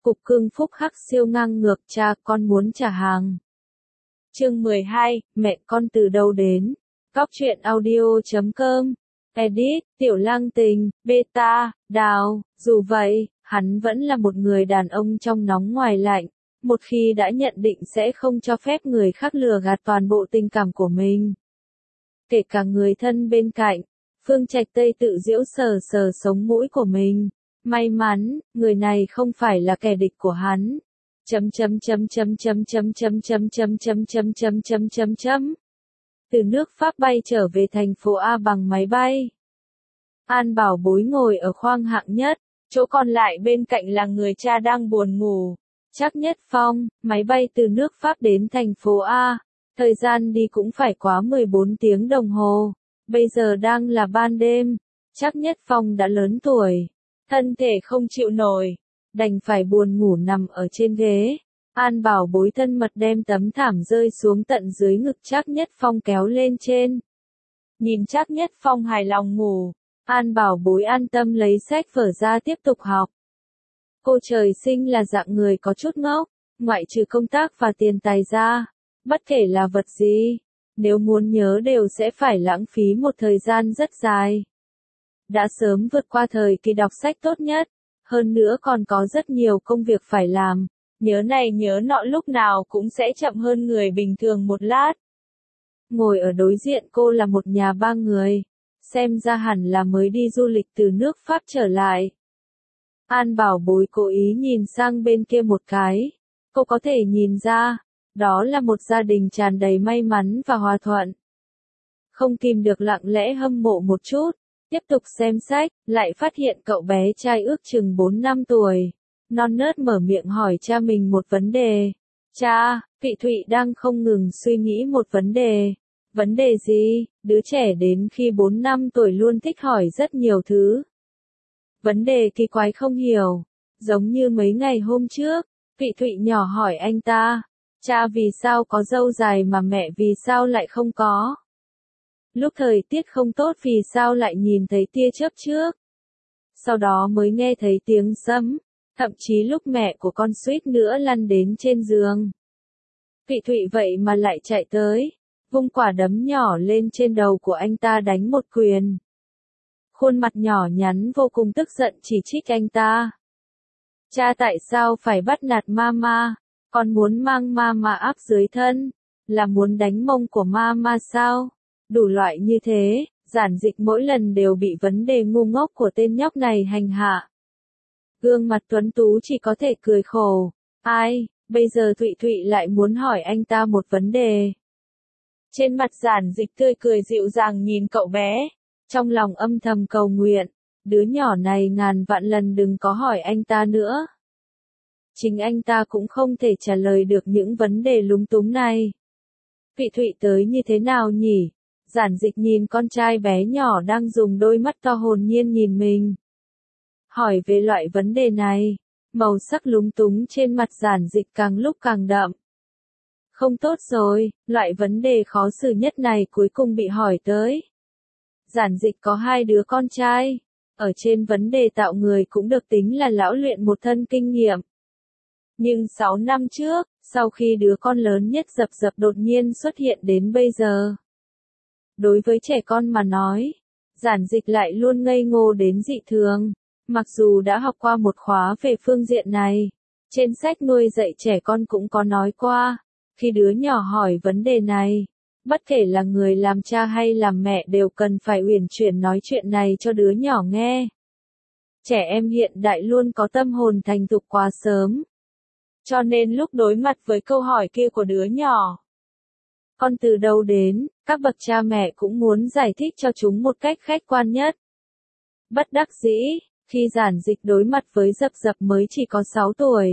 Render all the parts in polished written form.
Cục cưng phúc hắc siêu ngang ngược cha con muốn trả hàng. Chương 12, mẹ con từ đâu đến? Góc truyện audio.com. Edit, Tiểu Lang Tình, Beta, Đào. Dù vậy, hắn vẫn là một người đàn ông trong nóng ngoài lạnh. Một khi đã nhận định sẽ không cho phép người khác lừa gạt toàn bộ tình cảm của mình. Kể cả người thân bên cạnh, Phương Trạch Tây tự giễu sờ sờ sống mũi của mình. May mắn, người này không phải là kẻ địch của hắn. Từ nước Pháp bay trở về thành phố A bằng máy bay. An Bảo Bối ngồi ở khoang hạng nhất, chỗ còn lại bên cạnh là người cha đang buồn ngủ. Trác Nhất Phong, máy bay từ nước Pháp đến thành phố A, thời gian đi cũng phải quá 14 tiếng đồng hồ. Bây giờ đang là ban đêm, Trác Nhất Phong đã lớn tuổi, thân thể không chịu nổi, đành phải buồn ngủ nằm ở trên ghế. An Bảo Bối thân mật đem tấm thảm rơi xuống tận dưới ngực Trác Nhất Phong kéo lên trên. Nhìn Trác Nhất Phong hài lòng ngủ, An Bảo Bối an tâm lấy sách vở ra tiếp tục học. Cô trời sinh là dạng người có chút ngốc, ngoại trừ công tác và tiền tài ra, bất kể là vật gì, nếu muốn nhớ đều sẽ phải lãng phí một thời gian rất dài. Đã sớm vượt qua thời kỳ đọc sách tốt nhất, hơn nữa còn có rất nhiều công việc phải làm, nhớ này nhớ nọ lúc nào cũng sẽ chậm hơn người bình thường một lát. Ngồi ở đối diện cô là một nhà ba người, xem ra hẳn là mới đi du lịch từ nước Pháp trở lại. An Bảo Bối cố ý nhìn sang bên kia một cái, cô có thể nhìn ra, đó là một gia đình tràn đầy may mắn và hòa thuận. Không kìm được lặng lẽ hâm mộ một chút, tiếp tục xem sách, lại phát hiện cậu bé trai ước chừng 4 năm tuổi, non nớt mở miệng hỏi cha mình một vấn đề. Cha, Vị Thụy đang không ngừng suy nghĩ một vấn đề. Vấn đề gì? Đứa trẻ đến khi 4 năm tuổi luôn thích hỏi rất nhiều thứ. Vấn đề kỳ quái không hiểu, giống như mấy ngày hôm trước, Vị Thụy nhỏ hỏi anh ta, cha vì sao có râu dài mà mẹ vì sao lại không có? Lúc thời tiết không tốt vì sao lại nhìn thấy tia chớp trước? Sau đó mới nghe thấy tiếng sấm, thậm chí lúc mẹ của con suýt nữa lăn đến trên giường. Vị Thụy vậy mà lại chạy tới, vung quả đấm nhỏ lên trên đầu của anh ta đánh một quyền. Khuôn mặt nhỏ nhắn vô cùng tức giận chỉ trích anh ta. Cha tại sao phải bắt nạt mama? Con muốn mang mama áp dưới thân, là muốn đánh mông của mama sao? Đủ loại như thế, Giản Dịch mỗi lần đều bị vấn đề ngu ngốc của tên nhóc này hành hạ. Gương mặt tuấn tú chỉ có thể cười khổ. Ai, bây giờ Thụy lại muốn hỏi anh ta một vấn đề. Trên mặt Giản Dịch tươi cười dịu dàng nhìn cậu bé, trong lòng âm thầm cầu nguyện, đứa nhỏ này ngàn vạn lần đừng có hỏi anh ta nữa. Chính anh ta cũng không thể trả lời được những vấn đề lúng túng này. Vị Thụy tới như thế nào nhỉ? Giản Dịch nhìn con trai bé nhỏ đang dùng đôi mắt to hồn nhiên nhìn mình. Hỏi về loại vấn đề này, màu sắc lúng túng trên mặt Giản Dịch càng lúc càng đậm. Không tốt rồi, loại vấn đề khó xử nhất này cuối cùng bị hỏi tới. Giản Dịch có 2 đứa con trai, ở trên vấn đề tạo người cũng được tính là lão luyện một thân kinh nghiệm. Nhưng 6 năm trước, sau khi đứa con lớn nhất Dập Dập đột nhiên xuất hiện đến bây giờ. Đối với trẻ con mà nói, Giản Dịch lại luôn ngây ngô đến dị thường, mặc dù đã học qua một khóa về phương diện này. Trên sách nuôi dạy trẻ con cũng có nói qua, khi đứa nhỏ hỏi vấn đề này, bất kể là người làm cha hay làm mẹ đều cần phải uyển chuyển nói chuyện này cho đứa nhỏ nghe. Trẻ em hiện đại luôn có tâm hồn thành thục quá sớm. Cho nên lúc đối mặt với câu hỏi kia của đứa nhỏ, con từ đâu đến, các bậc cha mẹ cũng muốn giải thích cho chúng một cách khách quan nhất. Bất đắc dĩ, khi Giản Dịch đối mặt với Dập Dập mới chỉ có 6 tuổi.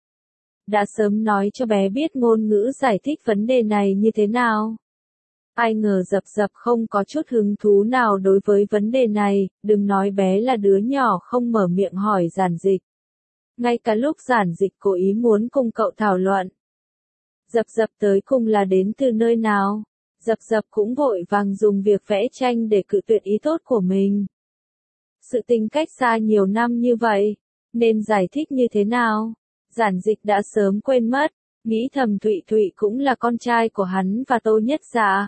Đã sớm nói cho bé biết ngôn ngữ giải thích vấn đề này như thế nào. Ai ngờ Dập Dập không có chút hứng thú nào đối với vấn đề này, đừng nói bé là đứa nhỏ không mở miệng hỏi Giản Dịch. Ngay cả lúc Giản Dịch cố ý muốn cùng cậu thảo luận. Dập Dập tới cùng là đến từ nơi nào? Dập Dập cũng vội vàng dùng việc vẽ tranh để cự tuyệt ý tốt của mình. Sự tình cách xa nhiều năm như vậy, nên giải thích như thế nào? Giản Dịch đã sớm quên mất, nghĩ thầm Thụy Thụy cũng là con trai của hắn và Tô Nhất Dạ.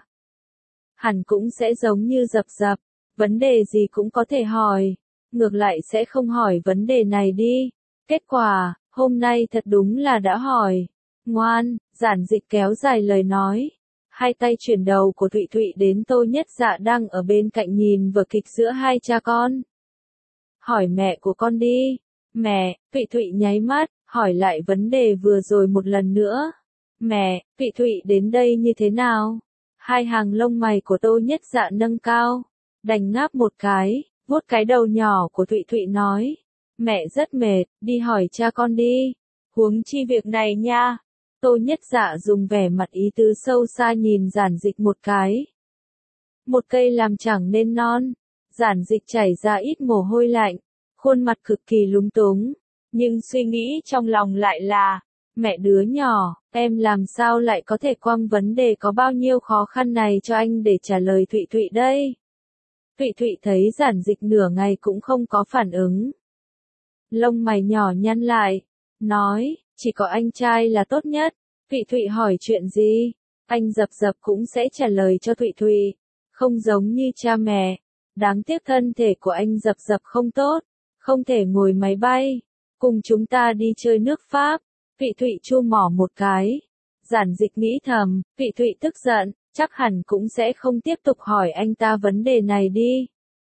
Hẳn cũng sẽ giống như Dập Dập, vấn đề gì cũng có thể hỏi, ngược lại sẽ không hỏi vấn đề này đi. Kết quả, hôm nay thật đúng là đã hỏi. Ngoan, Giản Dịch kéo dài lời nói. Hai tay chuyển đầu của Thụy Thụy đến Tô Nhất Dạ đang ở bên cạnh nhìn vở kịch giữa hai cha con. Hỏi mẹ của con đi. Mẹ, Thụy Thụy nháy mắt, hỏi lại vấn đề vừa rồi một lần nữa. Mẹ, Thụy Thụy đến đây như thế nào? Hai hàng lông mày của Tô Nhất Dạ nâng cao, đành ngáp một cái, vuốt cái đầu nhỏ của Thụy Thụy nói. Mẹ rất mệt, đi hỏi cha con đi. Huống chi việc này nha. Tô Nhất Dạ dùng vẻ mặt ý tứ sâu xa nhìn Giản Dịch một cái. Một cây làm chẳng nên non. Giản Dịch chảy ra ít mồ hôi lạnh, khuôn mặt cực kỳ lúng túng, nhưng suy nghĩ trong lòng lại là, mẹ đứa nhỏ, em làm sao lại có thể quăng vấn đề có bao nhiêu khó khăn này cho anh để trả lời Thụy Thụy đây? Thụy Thụy thấy Giản Dịch nửa ngày cũng không có phản ứng. Lông mày nhỏ nhăn lại, nói, chỉ có anh trai là tốt nhất. Thụy Thụy hỏi chuyện gì, anh Dập Dập cũng sẽ trả lời cho Thụy Thụy, không giống như cha mẹ. Đáng tiếc thân thể của anh Dập Dập không tốt, không thể ngồi máy bay. Cùng chúng ta đi chơi nước Pháp. Thụy Thụy chu mỏ một cái. Giản Dịch nghĩ thầm, Thụy Thụy tức giận, chắc hẳn cũng sẽ không tiếp tục hỏi anh ta vấn đề này đi.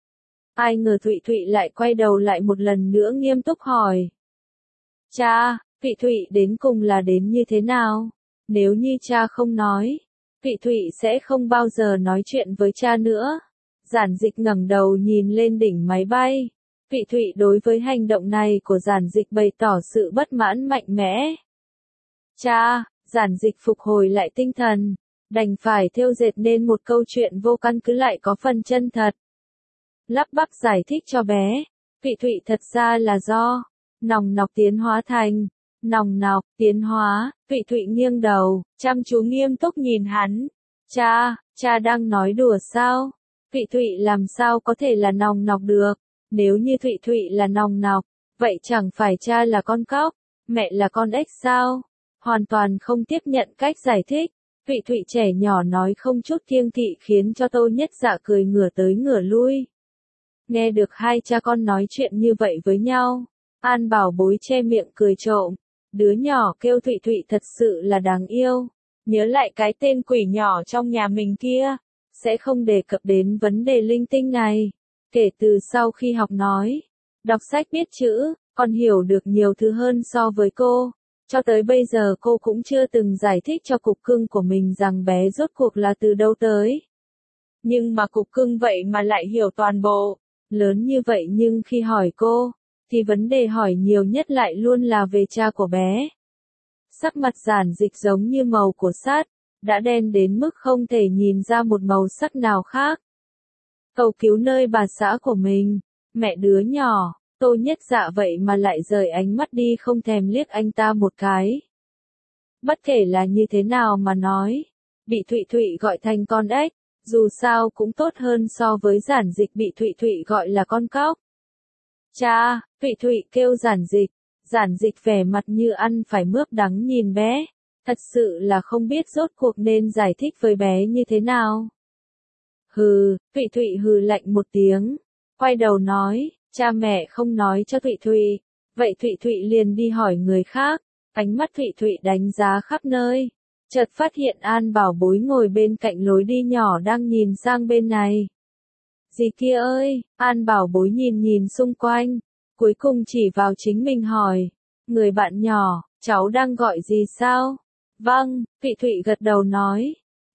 Ai ngờ Thụy Thụy lại quay đầu lại một lần nữa nghiêm túc hỏi. Cha, Thụy Thụy đến cùng là đến như thế nào? Nếu như cha không nói, Thụy Thụy sẽ không bao giờ nói chuyện với cha nữa. Giản Dịch ngẩng đầu nhìn lên đỉnh máy bay. Thụy Thụy đối với hành động này của Giản Dịch bày tỏ sự bất mãn mạnh mẽ. Cha, Giản Dịch phục hồi lại tinh thần, đành phải thêu dệt nên một câu chuyện vô căn cứ lại có phần chân thật. Lắp bắp giải thích cho bé, Thụy Thụy thật ra là do nòng nọc tiến hóa thành. Nòng nọc, tiến hóa. Thụy Thụy nghiêng đầu, chăm chú nghiêm túc nhìn hắn. Cha đang nói đùa sao? Thụy Thụy làm sao có thể là nòng nọc được? Nếu như Thụy Thụy là nòng nọc, vậy chẳng phải cha là con cóc, mẹ là con ếch sao? Hoàn toàn không tiếp nhận cách giải thích. Thụy Thụy trẻ nhỏ nói không chút kiêng kỵ khiến cho Tô Nhất Dạ cười ngửa tới ngửa lui. Nghe được hai cha con nói chuyện như vậy với nhau, An Bảo Bối che miệng cười trộm. Đứa nhỏ kêu Thụy Thụy thật sự là đáng yêu. Nhớ lại cái tên quỷ nhỏ trong nhà mình kia, sẽ không đề cập đến vấn đề linh tinh này. Kể từ sau khi học nói, đọc sách biết chữ, con hiểu được nhiều thứ hơn so với cô. Cho tới bây giờ cô cũng chưa từng giải thích cho cục cưng của mình rằng bé rốt cuộc là từ đâu tới. Nhưng mà cục cưng vậy mà lại hiểu toàn bộ. Lớn như vậy nhưng khi hỏi cô, thì vấn đề hỏi nhiều nhất lại luôn là về cha của bé. Sắc mặt Giản Dịch giống như màu của sắt, đã đen đến mức không thể nhìn ra một màu sắc nào khác. Cầu cứu nơi bà xã của mình, mẹ đứa nhỏ, Tô Nhất Dạ vậy mà lại rời ánh mắt đi không thèm liếc anh ta một cái. Bất kể là như thế nào mà nói, bị Thụy Thụy gọi thành con ếch, dù sao cũng tốt hơn so với Giản Dịch bị Thụy Thụy gọi là con cóc. Cha, Thụy Thụy kêu Giản Dịch vẻ mặt như ăn phải mướp đắng nhìn bé, thật sự là không biết rốt cuộc nên giải thích với bé như thế nào. Hừ, Thụy Thụy hừ lạnh một tiếng, quay đầu nói, cha mẹ không nói cho Thụy Thụy, vậy Thụy Thụy liền đi hỏi người khác. Ánh mắt Thụy Thụy đánh giá khắp nơi, chợt phát hiện An Bảo Bối ngồi bên cạnh lối đi nhỏ đang nhìn sang bên này. Gì kia ơi, An Bảo Bối nhìn xung quanh, cuối cùng chỉ vào chính mình hỏi, người bạn nhỏ, cháu đang gọi gì sao? Vâng, Thụy Thụy gật đầu nói,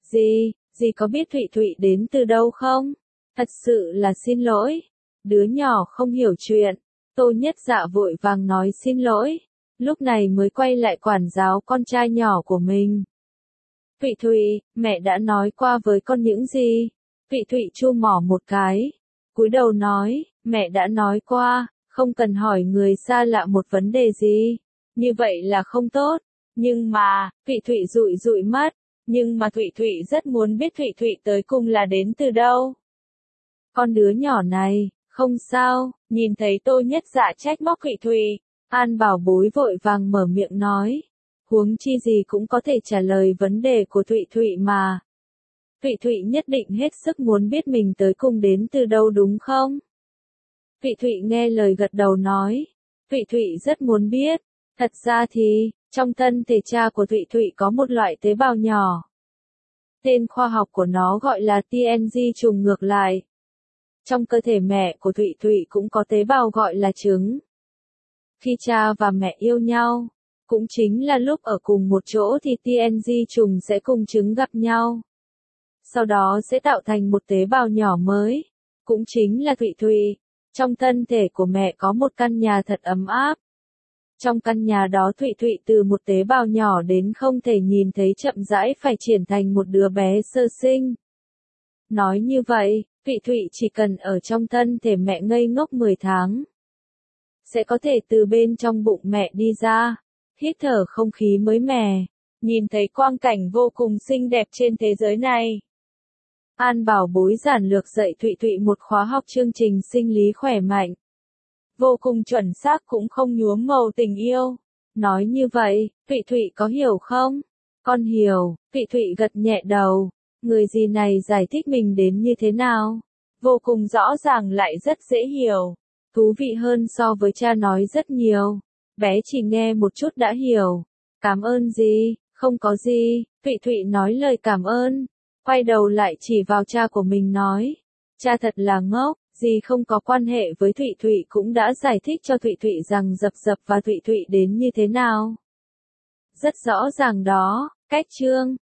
gì có biết Thụy Thụy đến từ đâu không? Thật sự là xin lỗi, đứa nhỏ không hiểu chuyện. Tô Nhất Dạ vội vàng nói xin lỗi, lúc này mới quay lại quản giáo con trai nhỏ của mình. Thụy Thụy, mẹ đã nói qua với con những gì? Thụy Thụy chu mỏ một cái, cúi đầu nói, mẹ đã nói qua, không cần hỏi người xa lạ một vấn đề gì, như vậy là không tốt. Nhưng mà, Thụy Thụy dụi mắt, nhưng mà Thụy Thụy rất muốn biết Thụy Thụy tới cùng là đến từ đâu. Con đứa nhỏ này, không sao, nhìn thấy Tô Nhất Dạ trách móc Thụy Thụy, An Bảo Bối vội vàng mở miệng nói. Huống chi gì cũng có thể trả lời vấn đề của Thụy Thụy mà. Thụy Thụy nhất định hết sức muốn biết mình tới cung đến từ đâu đúng không? Thụy Thụy nghe lời gật đầu nói. Thụy Thụy rất muốn biết. Thật ra thì, trong thân thể cha của Thụy Thụy có một loại tế bào nhỏ. Tên khoa học của nó gọi là TNG trùng ngược lại. Trong cơ thể mẹ của Thụy Thụy cũng có tế bào gọi là trứng. Khi cha và mẹ yêu nhau, cũng chính là lúc ở cùng một chỗ thì TNG trùng sẽ cùng trứng gặp nhau. Sau đó sẽ tạo thành một tế bào nhỏ mới, cũng chính là Thụy Thụy. Trong thân thể của mẹ có một căn nhà thật ấm áp. Trong căn nhà đó Thụy Thụy từ một tế bào nhỏ đến không thể nhìn thấy chậm rãi phải triển thành một đứa bé sơ sinh. Nói như vậy, Thụy Thụy chỉ cần ở trong thân thể mẹ ngây ngốc 10 tháng. Sẽ có thể từ bên trong bụng mẹ đi ra, hít thở không khí mới mẻ, nhìn thấy quang cảnh vô cùng xinh đẹp trên thế giới này. An Bảo Bối giản lược dạy Thụy Thụy một khóa học chương trình sinh lý khỏe mạnh. Vô cùng chuẩn xác cũng không nhuốm màu tình yêu. Nói như vậy, Thụy Thụy có hiểu không? Con hiểu, Thụy Thụy gật nhẹ đầu. Người gì này giải thích mình đến như thế nào? Vô cùng rõ ràng lại rất dễ hiểu. Thú vị hơn so với cha nói rất nhiều. Bé chỉ nghe một chút đã hiểu. Cảm ơn gì? Không có gì. Thụy Thụy nói lời cảm ơn. Quay đầu lại chỉ vào cha của mình nói. Cha thật là ngốc. Dì không có quan hệ với Thụy Thụy cũng đã giải thích cho Thụy Thụy rằng Dập Dập và Thụy Thụy đến như thế nào. Rất rõ ràng đó, cách chương.